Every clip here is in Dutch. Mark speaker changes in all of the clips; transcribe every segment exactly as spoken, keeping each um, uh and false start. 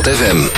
Speaker 1: F M.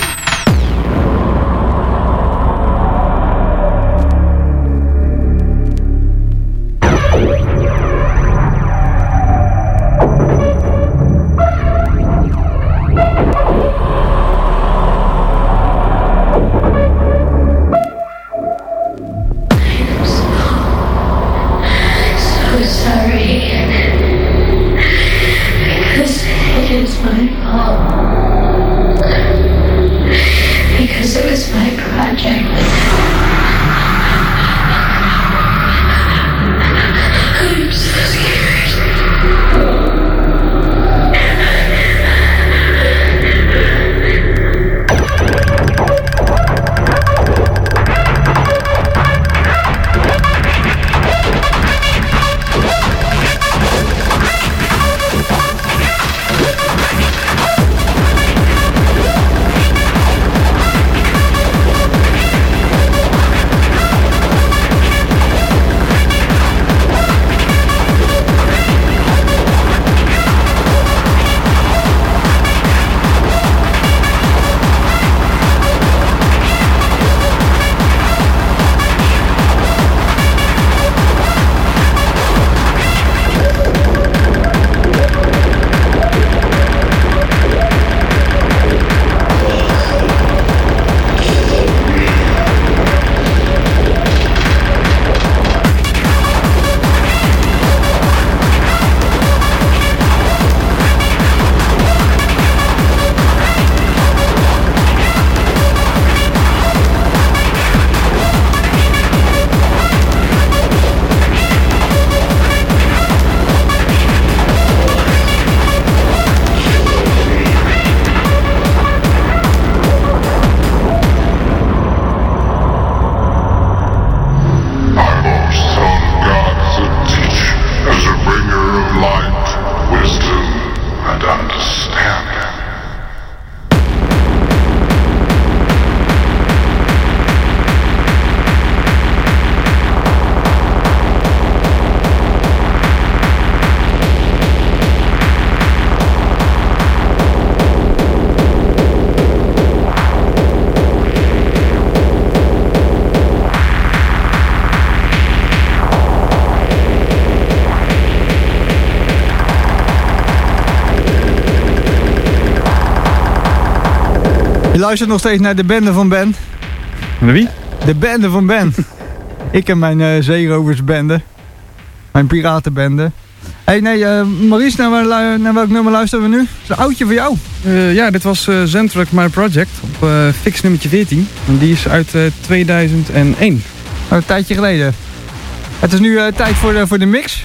Speaker 2: Je luistert nog steeds naar de bende van Ben.
Speaker 3: Naar wie?
Speaker 2: De bende van Ben. Ik en mijn uh, zeeroversbende. Mijn piratenbende. Hé, hey, nee, uh, Maurice, naar, naar, naar welk nummer luisteren we nu? Dat is een oudje voor jou.
Speaker 3: Uh, ja, dit was uh, Zentrack My Project op uh, fix nummertje veertien. En die is uit uh, tweeduizend één.
Speaker 2: Oh, een tijdje geleden. Het is nu uh, tijd voor de, voor de mix.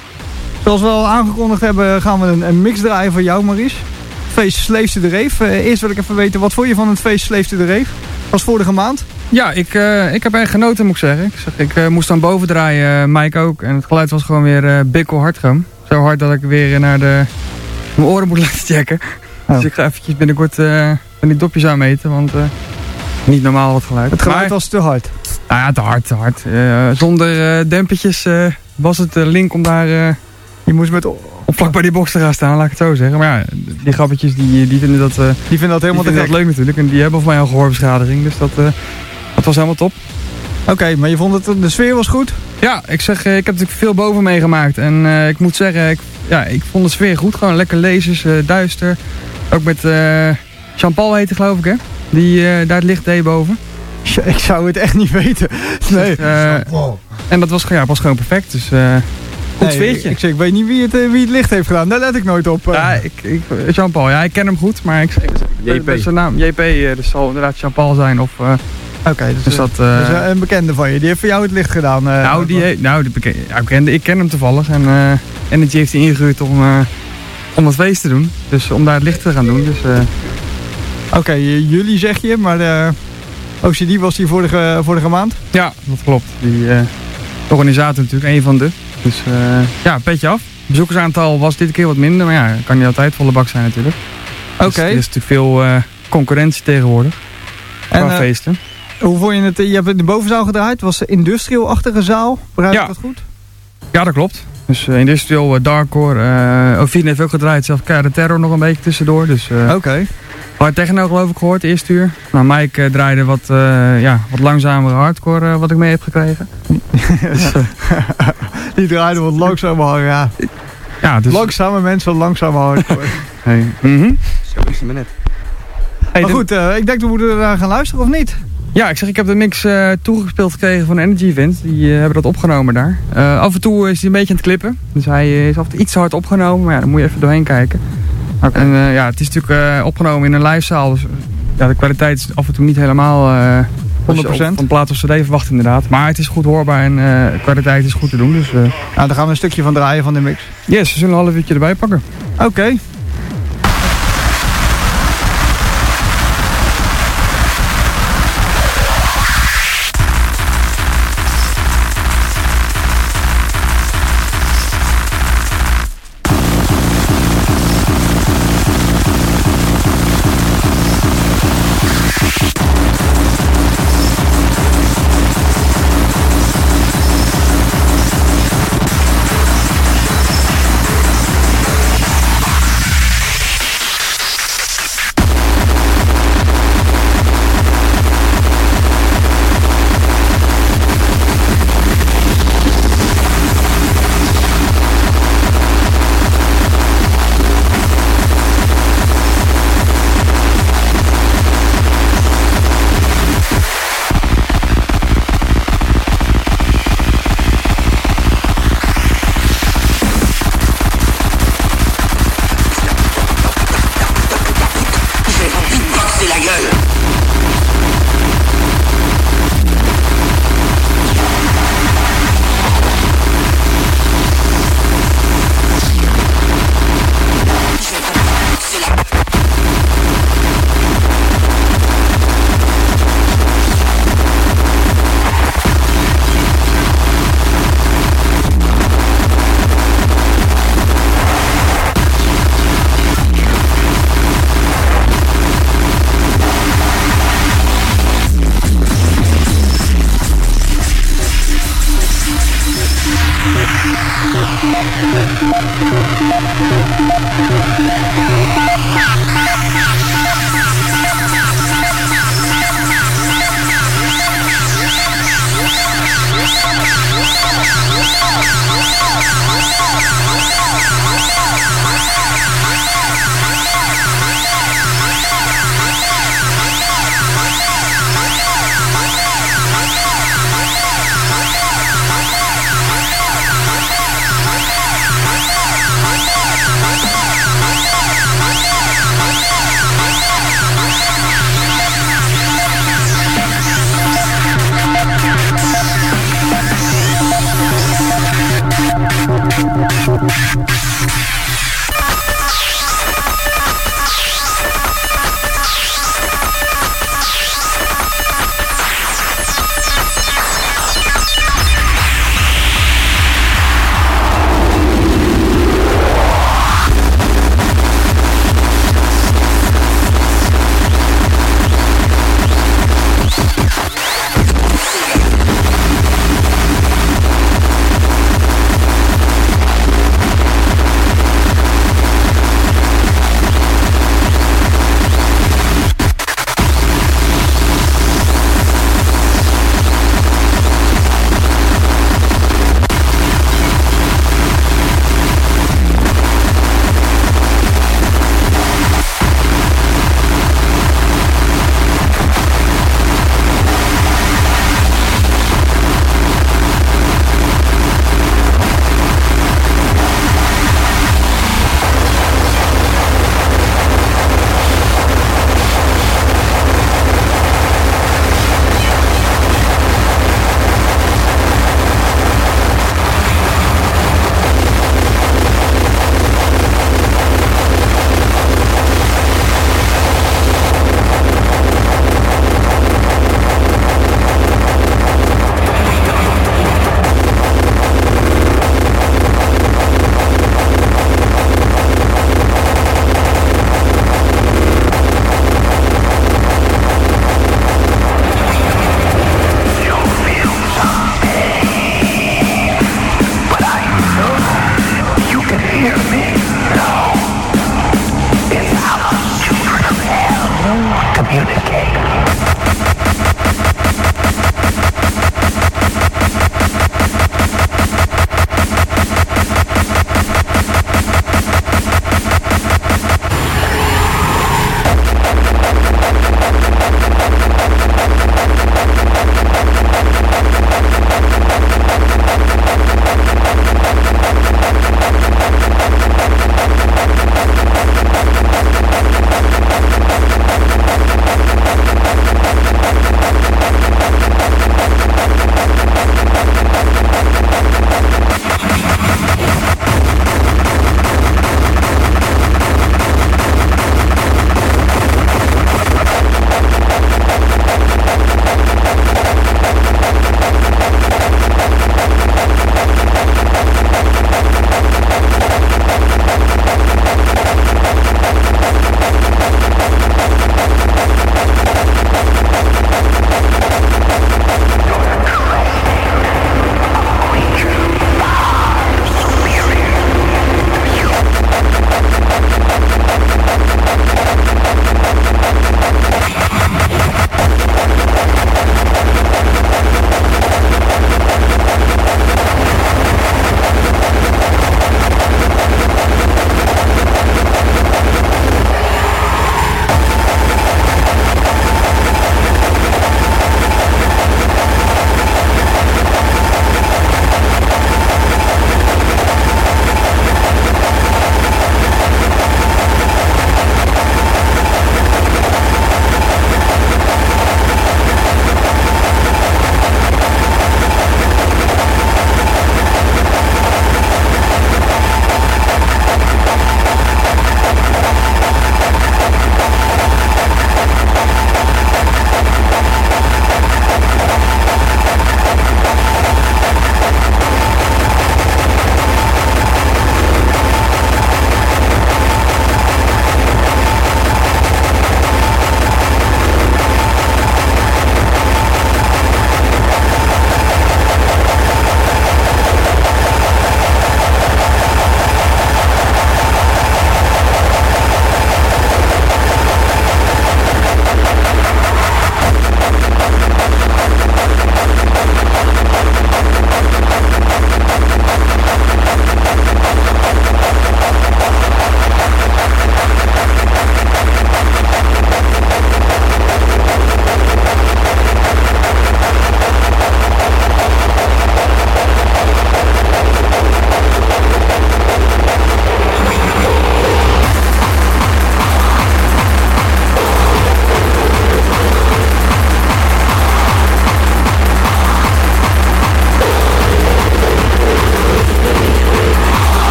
Speaker 2: Zoals we al aangekondigd hebben, gaan we een, een mix draaien voor jou, Maurice. Feest Sleefse de Reef. Uh, eerst wil ik even weten, wat vond je van het feest Sleefse de Reef? Was vorige maand.
Speaker 3: Ja, ik, uh, ik heb echt genoten, moet ik zeggen. Ik, zeg, ik uh, moest dan boven draaien, uh, Mike ook. En het geluid was gewoon weer uh, bikkelhard gewoon. Zo hard dat ik weer naar de, mijn oren moet laten checken. Oh. Dus ik ga eventjes binnenkort uh, van die dopjes aanmeten, want uh, niet normaal het geluid.
Speaker 2: Het geluid
Speaker 3: maar,
Speaker 2: was te hard.
Speaker 3: Nou ja, te hard, te hard. Uh, zonder uh, dempertjes uh, was het uh, link om daar... Uh,
Speaker 2: je moest met...
Speaker 3: Op vlak bij die box te gaan staan, laat ik het zo zeggen. Maar ja, die grappetjes die, die vinden dat, uh,
Speaker 2: die vinden dat helemaal
Speaker 3: die vinden dat leuk natuurlijk. En die hebben voor mij al gehoorbeschadiging. Dus dat, uh, dat was helemaal top.
Speaker 2: Oké, okay, maar je vond het, de sfeer was goed?
Speaker 3: Ja, ik zeg, ik heb natuurlijk veel boven meegemaakt. En uh, ik moet zeggen, ik, ja, ik vond de sfeer goed. Gewoon lekker lezers, uh, duister. Ook met uh, Jean-Paul heette geloof ik, hè? Die uh, daar het licht deed boven.
Speaker 2: Ik zou het echt niet weten. Nee.
Speaker 3: Dus, uh, en dat was, ja, was gewoon perfect. Dus... Uh, Goed sfeertje.
Speaker 2: Nee, ik, ik, ik weet niet wie het, wie het licht heeft gedaan. Daar let ik nooit op. Uh.
Speaker 3: Ja, ik, ik, Jean-Paul. Ja, ik ken hem goed. Maar ik zeg...
Speaker 2: J P.
Speaker 3: Dat is zijn naam. J P. Dus zal inderdaad Jean-Paul zijn. Of... Uh,
Speaker 2: Oké, okay, dus,
Speaker 3: dus dat... Uh,
Speaker 2: dus een bekende van je. Die heeft voor jou het licht gedaan. Uh,
Speaker 3: nou, die he, nou die bekende, ja, bekende, ik ken hem toevallig. En uh, Energy heeft hij ingehuurd om, uh, om het feest te doen. Dus om daar het licht te gaan doen. Dus, uh,
Speaker 2: Oké, okay, jullie zeg je. Maar de O C D was die vorige, vorige maand?
Speaker 3: Ja, dat klopt. Die uh, organisator natuurlijk. Een van de... Dus uh, ja, petje af. Bezoekersaantal was dit keer wat minder, maar ja, kan niet altijd volle bak zijn natuurlijk. Oké. Okay. Dus er is natuurlijk veel uh, concurrentie tegenwoordig. En qua uh, feesten.
Speaker 2: Hoe vond je het? Je hebt in de bovenzaal gedraaid. Het was een industrial-achtige zaal. Begrijp ik
Speaker 3: ja.
Speaker 2: dat goed?
Speaker 3: Ja, dat klopt. Dus uh, industrial, uh, darkcore. Uh, Ovine heeft ook gedraaid. Zelfs K R de Terror nog een beetje tussendoor. Dus, uh,
Speaker 2: Oké. Okay.
Speaker 3: Hard techno geloof ik gehoord, eerste uur. Nou, Mike uh, draaide wat, uh, ja, wat langzamere hardcore uh, wat ik mee heb gekregen. dus, uh,
Speaker 2: Die draaide wat langzamer hardcore, ja.
Speaker 3: ja dus...
Speaker 2: Langzame mensen, langzame hardcore.
Speaker 3: hey. mm-hmm.
Speaker 1: Zo is het maar net.
Speaker 2: Hey, maar de... goed, uh, ik denk dat we moeten uh, gaan luisteren, of niet?
Speaker 3: Ja, ik zeg, ik heb de mix uh, toegespeeld gekregen van Energy Event. Die uh, hebben dat opgenomen daar. Uh, af en toe is hij een beetje aan het klippen. Dus hij is af en toe iets te hard opgenomen, maar ja, dan moet je even doorheen kijken. Okay. En uh, ja, het is natuurlijk uh, opgenomen in een livezaal, dus ja, de kwaliteit is af en toe niet helemaal uh,
Speaker 2: honderd procent
Speaker 3: van plaat of cd verwacht inderdaad. Maar het is goed hoorbaar en uh, de kwaliteit is goed te doen. Dus, uh...
Speaker 2: nou, dan gaan we een stukje van draaien van de mix.
Speaker 3: Yes, we zullen een half uurtje erbij pakken.
Speaker 2: Oké. Okay.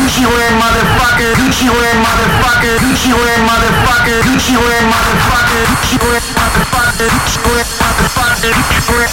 Speaker 1: Gucci wearing motherfucker, Gucci wearing motherfucker, Gucci wearing motherfucker, Gucci wearing motherfucker, Gucci wearing motherfucker, Gucci wearing motherfucker, Gucci wearing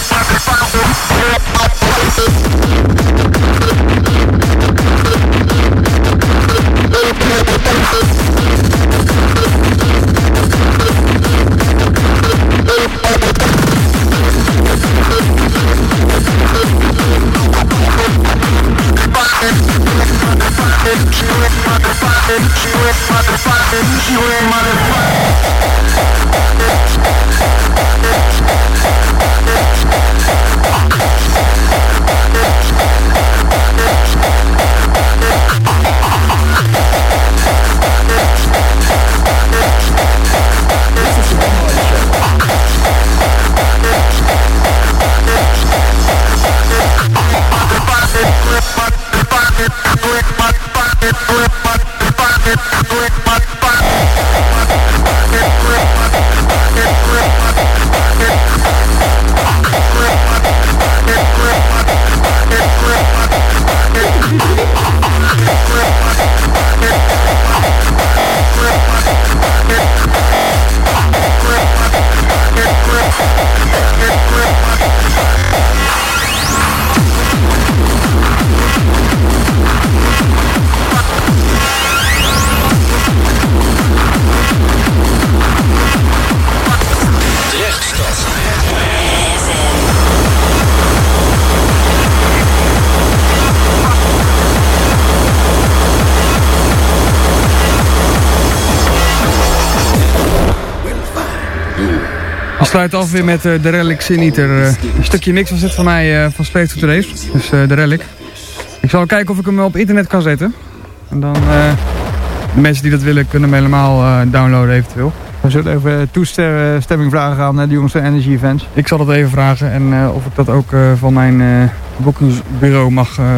Speaker 3: We sluiten af weer met uh, de Relic Sin Eater. Uh, een stukje mix was dit van mij uh, van Slave to the Race. Dus uh, de Relic. Ik zal kijken of ik hem op internet kan zetten. En dan uh, de mensen die dat willen kunnen hem helemaal uh, downloaden eventueel.
Speaker 2: We zullen even toestemming vragen aan uh, de jongens van Energy Events.
Speaker 3: Ik zal dat even vragen en uh, of ik dat ook uh, van mijn uh, boekingsbureau mag, uh,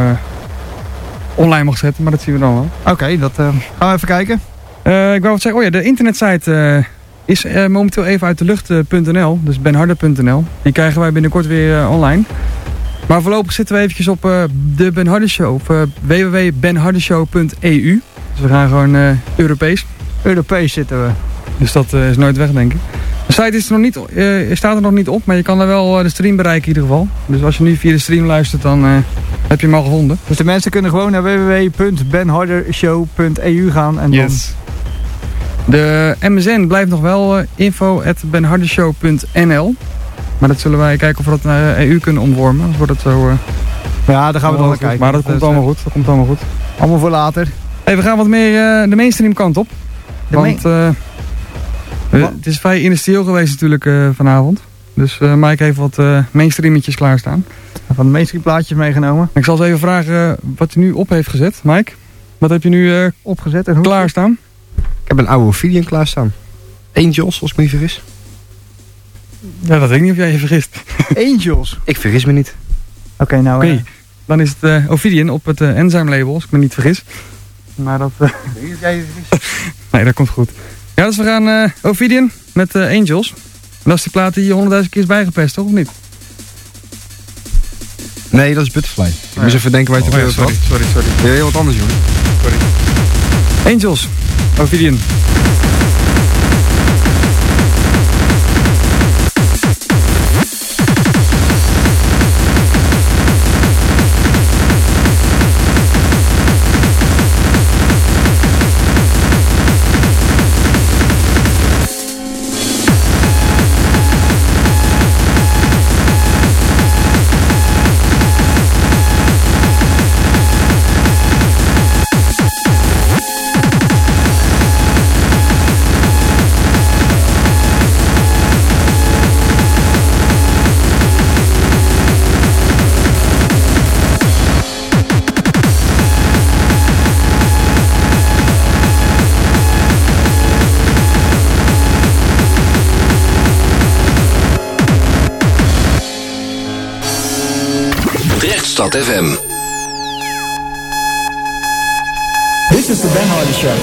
Speaker 3: online mag zetten. Maar dat zien we dan wel.
Speaker 2: Oké, okay, dat uh, gaan we even kijken.
Speaker 3: Uh, ik wou wat zeggen, oh ja, de internetsite uh, is uh, momenteel even uit de lucht punt n l. Dus benharder punt n l. Die krijgen wij binnenkort weer uh, online. Maar voorlopig zitten we eventjes op uh, de Ben Harder Show. Op uh, w w w punt ben harder show punt e u. Dus we gaan gewoon uh, Europees.
Speaker 2: Europees zitten we.
Speaker 3: Dus dat uh, is nooit weg, denk ik. De site is er nog niet, uh, staat er nog niet op, maar je kan er wel uh, de stream bereiken in ieder geval. Dus als je nu via de stream luistert, dan uh, heb je hem al gevonden.
Speaker 2: Dus de mensen kunnen gewoon naar w w w punt ben harder show punt e u gaan en
Speaker 3: yes. Dan... De M S N blijft nog wel uh, info at ben harder show punt n l. Maar dat zullen wij kijken of we dat naar E U kunnen omvormen. Anders wordt het zo... Uh,
Speaker 2: ja, daar gaan we wel naar kijken.
Speaker 3: Maar dat, dat komt allemaal goed. Dat komt allemaal goed.
Speaker 2: Allemaal voor later.
Speaker 3: Hey, we gaan wat meer uh, de mainstream kant op. De want uh, uh, het is vrij industrieel geweest natuurlijk uh, vanavond. Dus uh, Mike heeft wat uh, mainstreametjes klaarstaan.
Speaker 2: Van de mainstream plaatjes meegenomen.
Speaker 3: Ik zal eens even vragen wat hij nu op heeft gezet. Mike, wat heb je nu uh,
Speaker 2: opgezet en
Speaker 3: klaarstaan?
Speaker 4: Ik heb een oude Ophidian klaarstaan. Angels, als ik me niet vergis.
Speaker 3: Ja, dat weet ik niet of jij je vergist.
Speaker 2: Angels?
Speaker 4: Ik vergis me niet.
Speaker 2: Oké, okay, nou...
Speaker 3: Oké, okay. uh... dan is het uh, Ophidian op het uh, Enzyme label, als ik me niet vergis. Maar dat... Uh...
Speaker 2: jij je vergist?
Speaker 3: Nee, dat komt goed. Ja, dus we gaan uh, Ophidian met uh, Angels. En dat is die plaat die je honderdduizend keer is bijgepest, toch? Of niet?
Speaker 4: Nee, dat is Butterfly. Ik oh, moest ja. even denken waar je
Speaker 3: oh,
Speaker 4: het
Speaker 3: ja, sorry, sorry, sorry.
Speaker 4: Ja, heel wat anders, jongen.
Speaker 3: Sorry. Angels, Ophidian.
Speaker 5: Stad F M.
Speaker 6: This is the Ben Harder Show.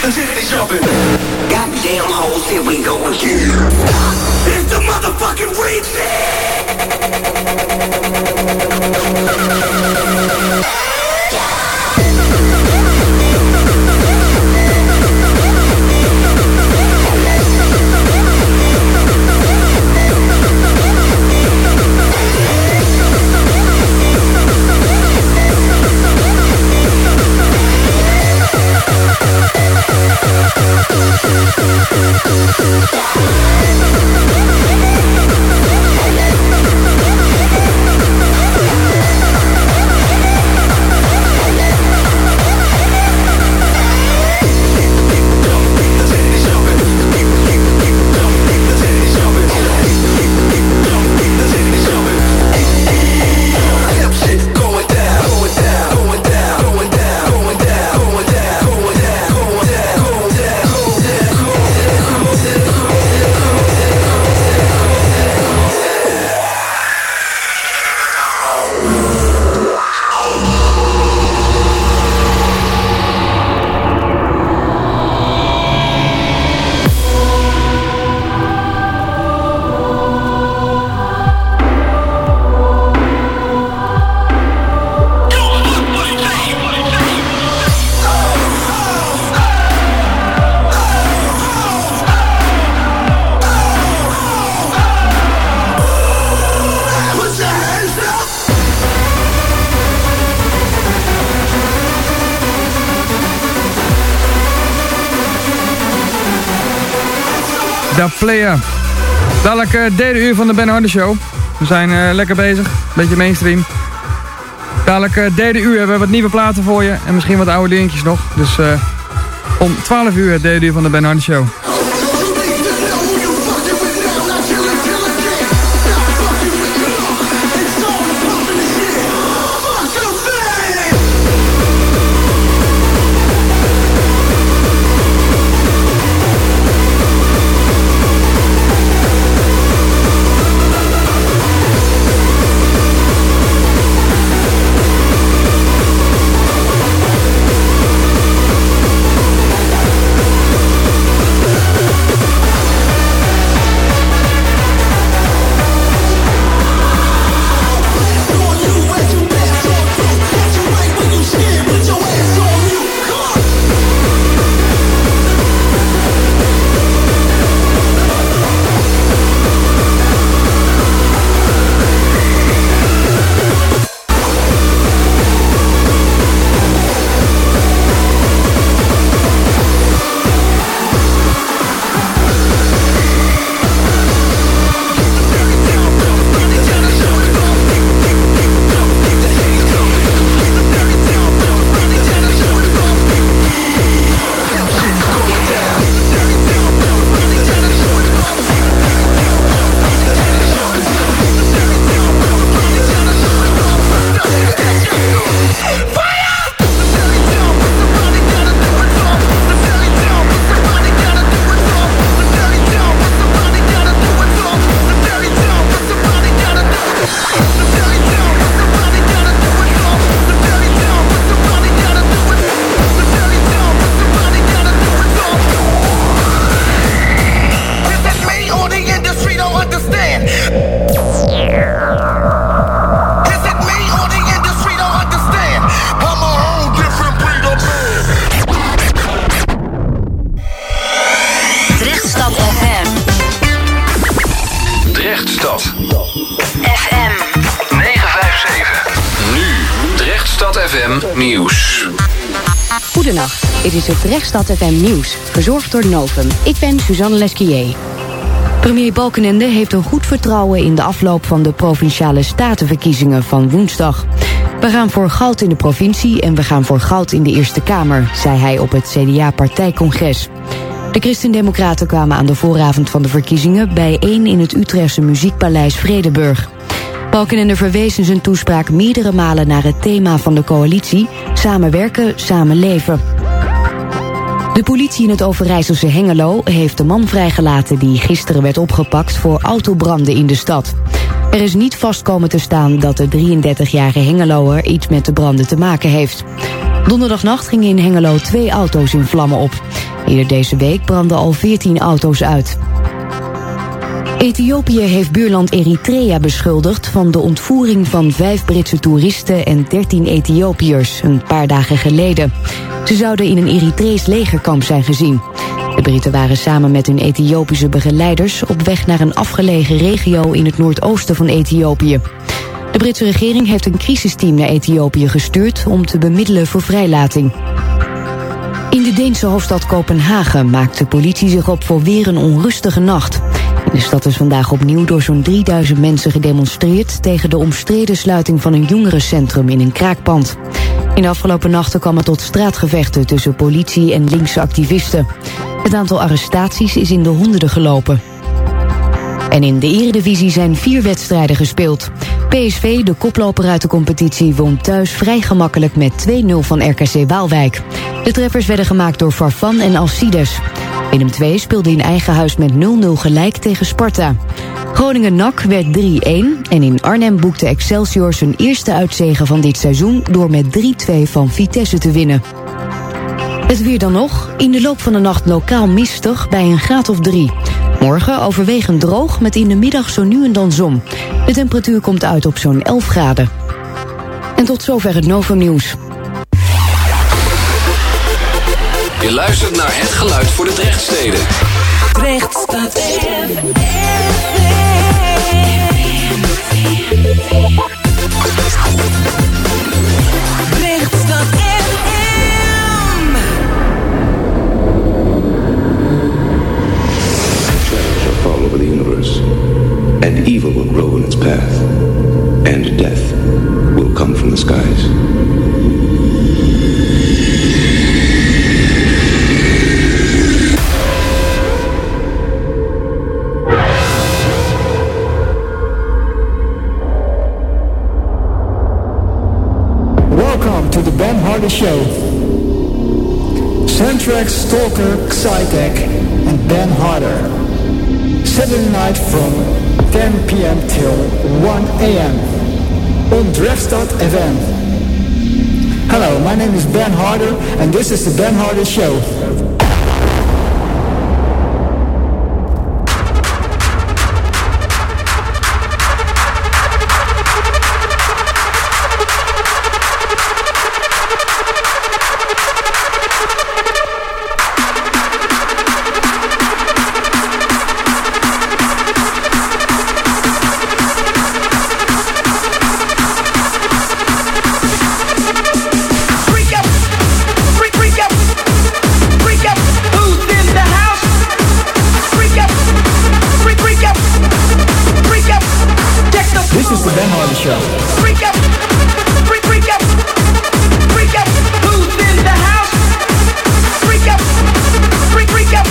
Speaker 7: Goddamn hoes, here we go again. It's the motherfucking
Speaker 3: Da Player. Dadelijk uh, derde uur van de Ben Harder Show. We zijn uh, lekker bezig. Beetje mainstream. Dadelijk uh, derde uur hebben we wat nieuwe platen voor je. En misschien wat oude dingetjes nog. Dus uh, om twaalf uur het derde uur van de Ben Harder Show.
Speaker 8: Nieuws.
Speaker 9: Goedenacht, dit is het Drechtstad F M Nieuws, verzorgd door Novum. Ik ben Suzanne Lesquier. Premier Balkenende heeft een goed vertrouwen in de afloop van de Provinciale Statenverkiezingen van woensdag. We gaan voor goud in de provincie en we gaan voor goud in de Eerste Kamer, zei hij op het C D A-partijcongres. De Christendemocraten kwamen aan de vooravond van de verkiezingen bijeen in het Utrechtse muziekpaleis Vredenburg. Balkenende verwees in zijn toespraak meerdere malen naar het thema van de coalitie: samenwerken, samenleven. De politie in het Overijsselse Hengelo heeft de man vrijgelaten die gisteren werd opgepakt voor autobranden in de stad. Er is niet vast komen te staan dat de drieëndertigjarige Hengeloer iets met de branden te maken heeft. Donderdagnacht gingen in Hengelo twee auto's in vlammen op. Eerder deze week brandden al veertien auto's uit. Ethiopië heeft buurland Eritrea beschuldigd van de ontvoering van vijf Britse toeristen en dertien Ethiopiërs een paar dagen geleden. Ze zouden in een Eritrees legerkamp zijn gezien. De Britten waren samen met hun Ethiopische begeleiders op weg naar een afgelegen regio in het noordoosten van Ethiopië. De Britse regering heeft een crisisteam naar Ethiopië gestuurd om te bemiddelen voor vrijlating. In de Deense hoofdstad Kopenhagen maakt de politie zich op voor weer een onrustige nacht. In de stad is vandaag opnieuw door zo'n drieduizend mensen gedemonstreerd tegen de omstreden sluiting van een jongerencentrum in een kraakpand. In de afgelopen nachten kwam het tot straatgevechten tussen politie en linkse activisten. Het aantal arrestaties is in de honderden gelopen. En in de Eredivisie zijn vier wedstrijden gespeeld. P S V, de koploper uit de competitie, won thuis vrij gemakkelijk met twee nul van R K C Waalwijk. De treffers werden gemaakt door Farfan en Alcides. Willem twee speelde in eigen huis met nul nul gelijk tegen Sparta. Groningen-N A C werd drie-een en in Arnhem boekte Excelsior zijn eerste uitzege van dit seizoen door met drie-twee van Vitesse te winnen. Het weer dan nog. In de loop van de nacht lokaal mistig bij een graad of drie. Morgen overwegend droog met in de middag zo nu en dan zon. De temperatuur komt uit op zo'n elf graden. En tot zover het Novum Nieuws.
Speaker 5: Je luistert naar het geluid voor de Drechtsteden.
Speaker 7: Drechtstad F M. Drechtstad F M.
Speaker 8: Shadow shall fall over the universe, and evil will grow in its path, and death will come from the skies.
Speaker 6: Welcome to the Ben Hardy Show. Centrex, Stalker, Psytech, and Ben Harder. Saturday night from ten p.m. till one a.m. on Drechtstad F M. Hello, my name is Ben Harder, and this is the Ben Harder Show.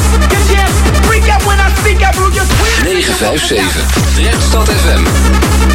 Speaker 5: negen vijf zeven Drechtstad F M.